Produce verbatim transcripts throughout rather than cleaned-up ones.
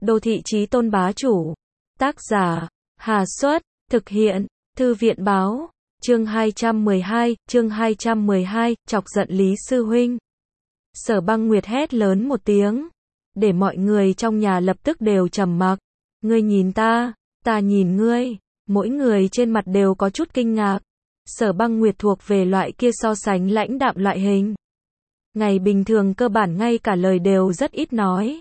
Đô thị chí tôn bá chủ. Tác giả, Hà Xuất, thực hiện, Thư viện báo, chương hai trăm mười hai, chương hai trăm mười hai, chọc giận Lý Sư Huynh. Sở Băng Nguyệt hét lớn một tiếng, để mọi người trong nhà lập tức đều trầm mặc. Ngươi nhìn ta, ta nhìn ngươi, mỗi người trên mặt đều có chút kinh ngạc. Sở Băng Nguyệt thuộc về loại kia so sánh lãnh đạm loại hình. Ngày bình thường cơ bản ngay cả lời đều rất ít nói.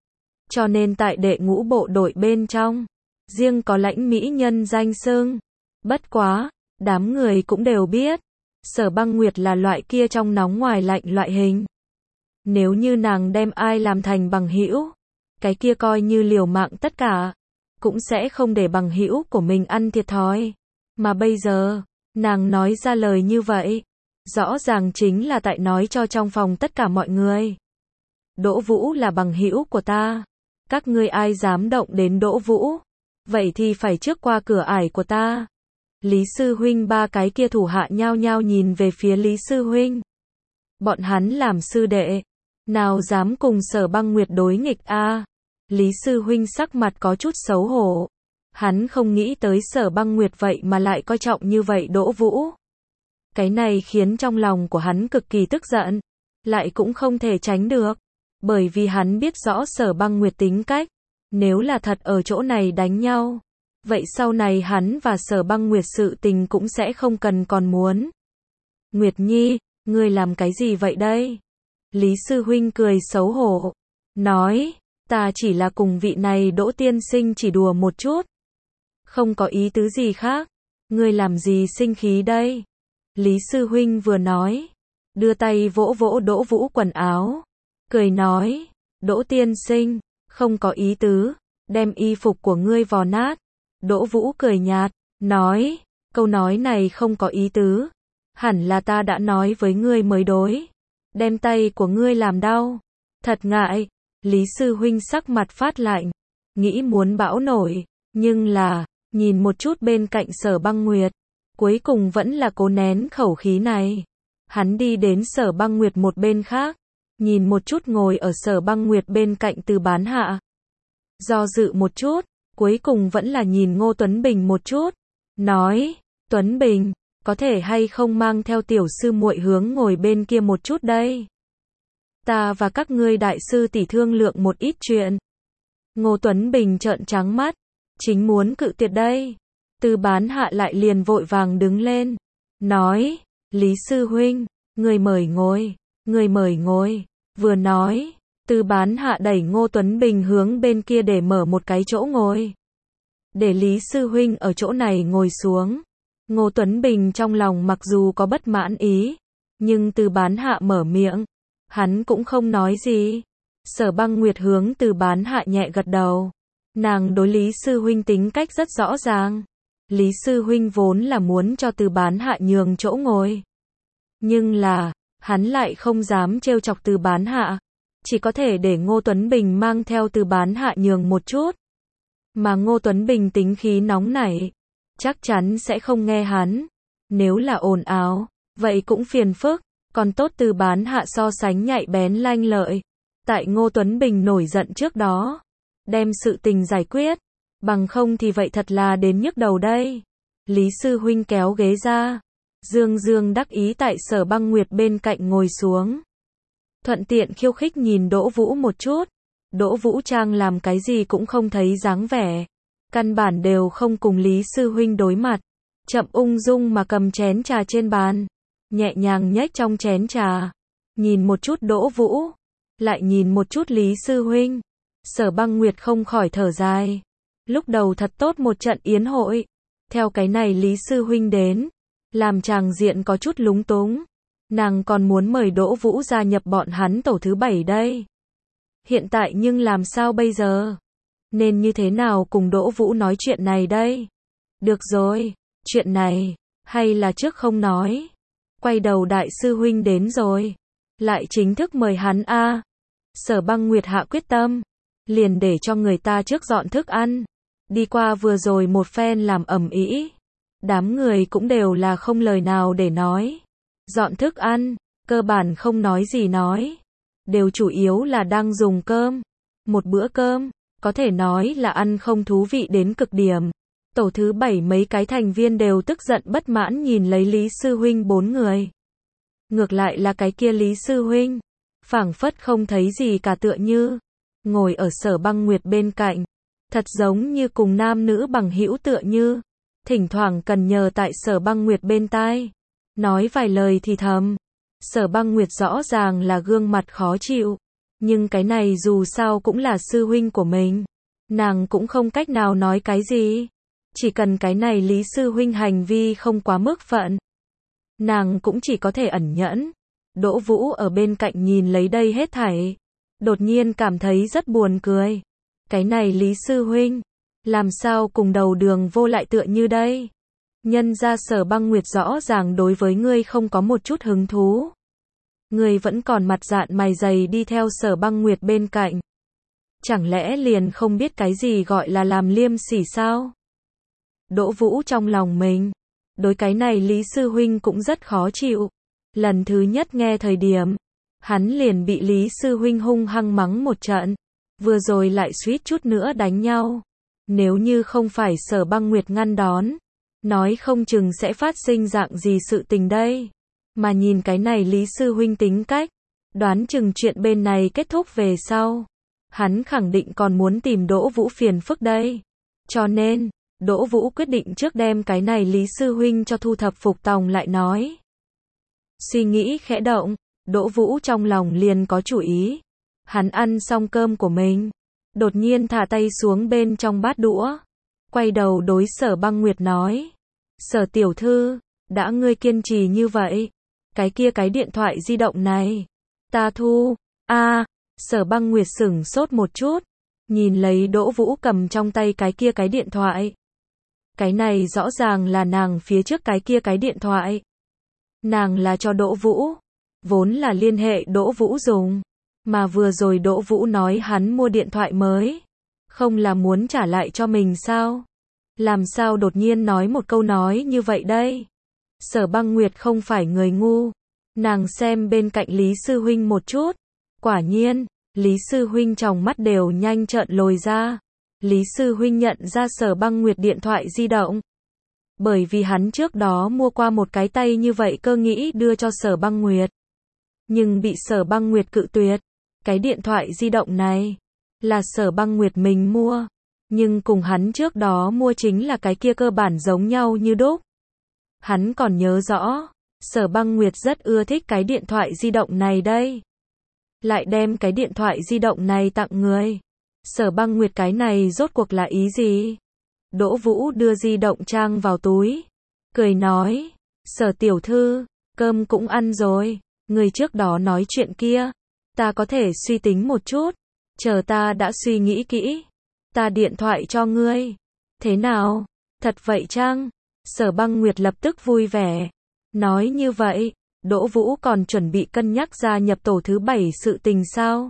Cho nên tại đệ ngũ bộ đội bên trong, riêng có lãnh mỹ nhân danh xưng. Bất quá, đám người cũng đều biết, Sở Băng Nguyệt là loại kia trong nóng ngoài lạnh loại hình. Nếu như nàng đem ai làm thành bằng hữu, cái kia coi như liều mạng tất cả, cũng sẽ không để bằng hữu của mình ăn thiệt thòi. Mà bây giờ, nàng nói ra lời như vậy, rõ ràng chính là tại nói cho trong phòng tất cả mọi người. Đỗ Vũ là bằng hữu của ta, các ngươi ai dám động đến Đỗ Vũ, vậy thì phải trước qua cửa ải của ta. Lý Sư Huynh ba cái kia thủ hạ nhao nhao nhìn về phía Lý Sư Huynh. Bọn hắn làm sư đệ, nào dám cùng Sở Băng Nguyệt đối nghịch a? Lý Sư Huynh sắc mặt có chút xấu hổ. Hắn không nghĩ tới Sở Băng Nguyệt vậy mà lại coi trọng như vậy Đỗ Vũ. Cái này khiến trong lòng của hắn cực kỳ tức giận, lại cũng không thể tránh được, bởi vì hắn biết rõ Sở Băng Nguyệt tính cách, nếu là thật ở chỗ này đánh nhau, vậy sau này hắn và Sở Băng Nguyệt sự tình cũng sẽ không cần còn muốn. Nguyệt Nhi, ngươi làm cái gì vậy đây? Lý Sư Huynh cười xấu hổ, nói, ta chỉ là cùng vị này Đỗ tiên sinh chỉ đùa một chút, không có ý tứ gì khác. Ngươi làm gì sinh khí đây? Lý Sư Huynh vừa nói, đưa tay vỗ vỗ Đỗ Vũ quần áo, cười nói, Đỗ tiên sinh, không có ý tứ, đem y phục của ngươi vò nát. Đỗ Vũ cười nhạt, nói, câu nói này không có ý tứ, hẳn là ta đã nói với ngươi mới đối, đem tay của ngươi làm đau, thật ngại. Lý Sư Huynh sắc mặt phát lạnh, nghĩ muốn bão nổi, nhưng là, nhìn một chút bên cạnh Sở Băng Nguyệt, cuối cùng vẫn là cố nén khẩu khí này. Hắn đi đến Sở Băng Nguyệt một bên khác, nhìn một chút ngồi ở Sở Băng Nguyệt bên cạnh Từ Bán Hạ. Do dự một chút, cuối cùng vẫn là nhìn Ngô Tuấn Bình một chút, nói, Tuấn Bình, có thể hay không mang theo tiểu sư muội hướng ngồi bên kia một chút đây? Ta và các ngươi đại sư tỷ thương lượng một ít chuyện. Ngô Tuấn Bình trợn trắng mắt, chính muốn cự tuyệt đây. Từ Bán Hạ lại liền vội vàng đứng lên, nói, Lý Sư Huynh, người mời ngồi, người mời ngồi. Vừa nói, Từ Bán Hạ đẩy Ngô Tuấn Bình hướng bên kia để mở một cái chỗ ngồi, để Lý Sư Huynh ở chỗ này ngồi xuống. Ngô Tuấn Bình trong lòng mặc dù có bất mãn ý, nhưng Từ Bán Hạ mở miệng, hắn cũng không nói gì. Sở Băng Nguyệt hướng Từ Bán Hạ nhẹ gật đầu. Nàng đối Lý Sư Huynh tính cách rất rõ ràng. Lý Sư Huynh vốn là muốn cho Từ Bán Hạ nhường chỗ ngồi, nhưng là, hắn lại không dám trêu chọc Từ Bán Hạ, chỉ có thể để Ngô Tuấn Bình mang theo Từ Bán Hạ nhường một chút. Mà Ngô Tuấn Bình tính khí nóng nảy, chắc chắn sẽ không nghe hắn. Nếu là ồn ào, vậy cũng phiền phức. Còn tốt Từ Bán Hạ so sánh nhạy bén lanh lợi, tại Ngô Tuấn Bình nổi giận trước đó, đem sự tình giải quyết, bằng không thì vậy thật là đến nhức đầu đây. Lý Sư Huynh kéo ghế ra, dương dương đắc ý tại Sở Băng Nguyệt bên cạnh ngồi xuống, thuận tiện khiêu khích nhìn Đỗ Vũ một chút. Đỗ Vũ Trang làm cái gì cũng không thấy dáng vẻ, căn bản đều không cùng Lý Sư Huynh đối mặt, chậm ung dung mà cầm chén trà trên bàn, nhẹ nhàng nhếch trong chén trà, nhìn một chút Đỗ Vũ, lại nhìn một chút Lý Sư Huynh. Sở Băng Nguyệt không khỏi thở dài, lúc đầu thật tốt một trận yến hội, theo cái này Lý Sư Huynh đến, làm tràng diện có chút lúng túng. Nàng còn muốn mời Đỗ Vũ gia nhập bọn hắn tổ thứ bảy đây. Hiện tại nhưng làm sao bây giờ? Nên như thế nào cùng Đỗ Vũ nói chuyện này đây? Được rồi, chuyện này, hay là trước không nói. Quay đầu đại sư huynh đến rồi, lại chính thức mời hắn a. Sở Băng Nguyệt hạ quyết tâm, liền để cho người ta trước dọn thức ăn. Đi qua vừa rồi một phen làm ầm ĩ, đám người cũng đều là không lời nào để nói. Dọn thức ăn, cơ bản không nói gì nói, đều chủ yếu là đang dùng cơm. Một bữa cơm, có thể nói là ăn không thú vị đến cực điểm. Tổ thứ bảy mấy cái thành viên đều tức giận bất mãn nhìn lấy Lý Sư Huynh bốn người. Ngược lại là cái kia Lý Sư Huynh, phảng phất không thấy gì cả tựa như, ngồi ở Sở Băng Nguyệt bên cạnh, thật giống như cùng nam nữ bằng hữu tựa như, thỉnh thoảng cần nhờ tại Sở Băng Nguyệt bên tai, nói vài lời thì thầm. Sở Băng Nguyệt rõ ràng là gương mặt khó chịu, nhưng cái này dù sao cũng là sư huynh của mình, nàng cũng không cách nào nói cái gì, chỉ cần cái này Lý Sư Huynh hành vi không quá mức phận, nàng cũng chỉ có thể ẩn nhẫn. Đỗ Vũ ở bên cạnh nhìn lấy đây hết thảy, đột nhiên cảm thấy rất buồn cười. Cái này Lý Sư Huynh, làm sao cùng đầu đường vô lại tựa như đây? Nhân ra Sở Băng Nguyệt rõ ràng đối với ngươi không có một chút hứng thú. Ngươi vẫn còn mặt dạn mày dày đi theo Sở Băng Nguyệt bên cạnh. Chẳng lẽ liền không biết cái gì gọi là làm liêm sỉ sao? Đỗ Vũ trong lòng mình, đối cái này Lý Sư Huynh cũng rất khó chịu. Lần thứ nhất nghe thời điểm, hắn liền bị Lý Sư Huynh hung hăng mắng một trận. Vừa rồi lại suýt chút nữa đánh nhau. Nếu như không phải Sở Băng Nguyệt ngăn đón, nói không chừng sẽ phát sinh dạng gì sự tình đây. Mà nhìn cái này Lý Sư Huynh tính cách, đoán chừng chuyện bên này kết thúc về sau, hắn khẳng định còn muốn tìm Đỗ Vũ phiền phức đây. Cho nên, Đỗ Vũ quyết định trước đem cái này Lý Sư Huynh cho thu thập phục tòng lại nói. Suy nghĩ khẽ động, Đỗ Vũ trong lòng liền có chủ ý. Hắn ăn xong cơm của mình, đột nhiên thả tay xuống bên trong bát đũa, quay đầu đối Sở Băng Nguyệt nói. Sở tiểu thư, đã ngươi kiên trì như vậy, cái kia cái điện thoại di động này, ta thu. A, à, Sở Băng Nguyệt sửng sốt một chút, nhìn lấy Đỗ Vũ cầm trong tay cái kia cái điện thoại. Cái này rõ ràng là nàng phía trước cái kia cái điện thoại. Nàng là cho Đỗ Vũ, vốn là liên hệ Đỗ Vũ dùng, mà vừa rồi Đỗ Vũ nói hắn mua điện thoại mới, không là muốn trả lại cho mình sao? Làm sao đột nhiên nói một câu nói như vậy đây? Sở Băng Nguyệt không phải người ngu, nàng xem bên cạnh Lý Sư Huynh một chút, quả nhiên, Lý Sư Huynh trong mắt đều nhanh trợn lồi ra. Lý Sư Huynh nhận ra Sở Băng Nguyệt điện thoại di động, bởi vì hắn trước đó mua qua một cái tay như vậy cơ nghĩ đưa cho Sở Băng Nguyệt, nhưng bị Sở Băng Nguyệt cự tuyệt. Cái điện thoại di động này là Sở Băng Nguyệt mình mua, nhưng cùng hắn trước đó mua chính là cái kia cơ bản giống nhau như đúc. Hắn còn nhớ rõ, Sở Băng Nguyệt rất ưa thích cái điện thoại di động này đây. Lại đem cái điện thoại di động này tặng người. Sở Băng Nguyệt cái này rốt cuộc là ý gì? Đỗ Vũ đưa di động trang vào túi, cười nói, Sở tiểu thư, cơm cũng ăn rồi, người trước đó nói chuyện kia, ta có thể suy tính một chút, chờ ta đã suy nghĩ kỹ, ta điện thoại cho ngươi. Thế nào? Thật vậy chăng? Sở Băng Nguyệt lập tức vui vẻ, nói như vậy, Đỗ Vũ còn chuẩn bị cân nhắc gia nhập tổ thứ bảy sự tình sao?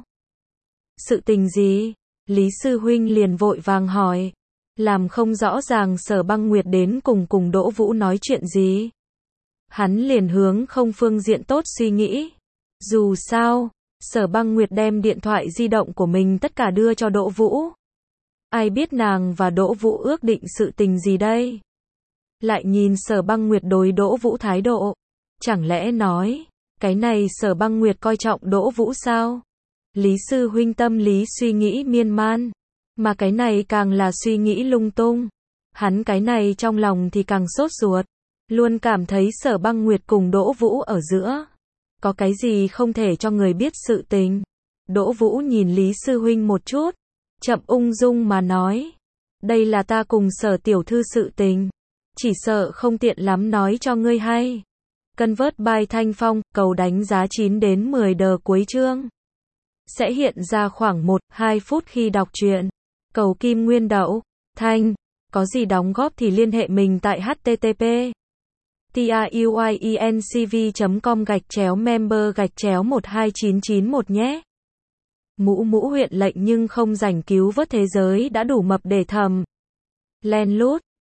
Sự tình gì? Lý Sư Huynh liền vội vàng hỏi, làm không rõ ràng Sở Băng Nguyệt đến cùng cùng Đỗ Vũ nói chuyện gì. Hắn liền hướng không phương diện tốt suy nghĩ. Dù sao, Sở Băng Nguyệt đem điện thoại di động của mình tất cả đưa cho Đỗ Vũ. Ai biết nàng và Đỗ Vũ ước định sự tình gì đây? Lại nhìn Sở Băng Nguyệt đối Đỗ Vũ thái độ. Chẳng lẽ nói, cái này Sở Băng Nguyệt coi trọng Đỗ Vũ sao? Lý Sư Huynh tâm lý suy nghĩ miên man, mà cái này càng là suy nghĩ lung tung. Hắn cái này trong lòng thì càng sốt ruột, luôn cảm thấy Sở Băng Nguyệt cùng Đỗ Vũ ở giữa có cái gì không thể cho người biết sự tình. Đỗ Vũ nhìn Lý Sư Huynh một chút, chậm ung dung mà nói, đây là ta cùng Sở tiểu thư sự tình, chỉ sợ không tiện lắm nói cho ngươi hay. Convert by Thanh Phong, cầu đánh giá chín đến mười đờ cuối chương. Sẽ hiện ra khoảng một đến hai phút khi đọc truyện. Cầu Kim Nguyên Đậu, Thanh, có gì đóng góp thì liên hệ mình tại http truyencv chấm com gạch chéo member gạch chéo một hai chín chín một nhé. Mũ mũ huyện lệnh nhưng không rảnh cứu vớt thế giới đã đủ mập để thầm. Len lút.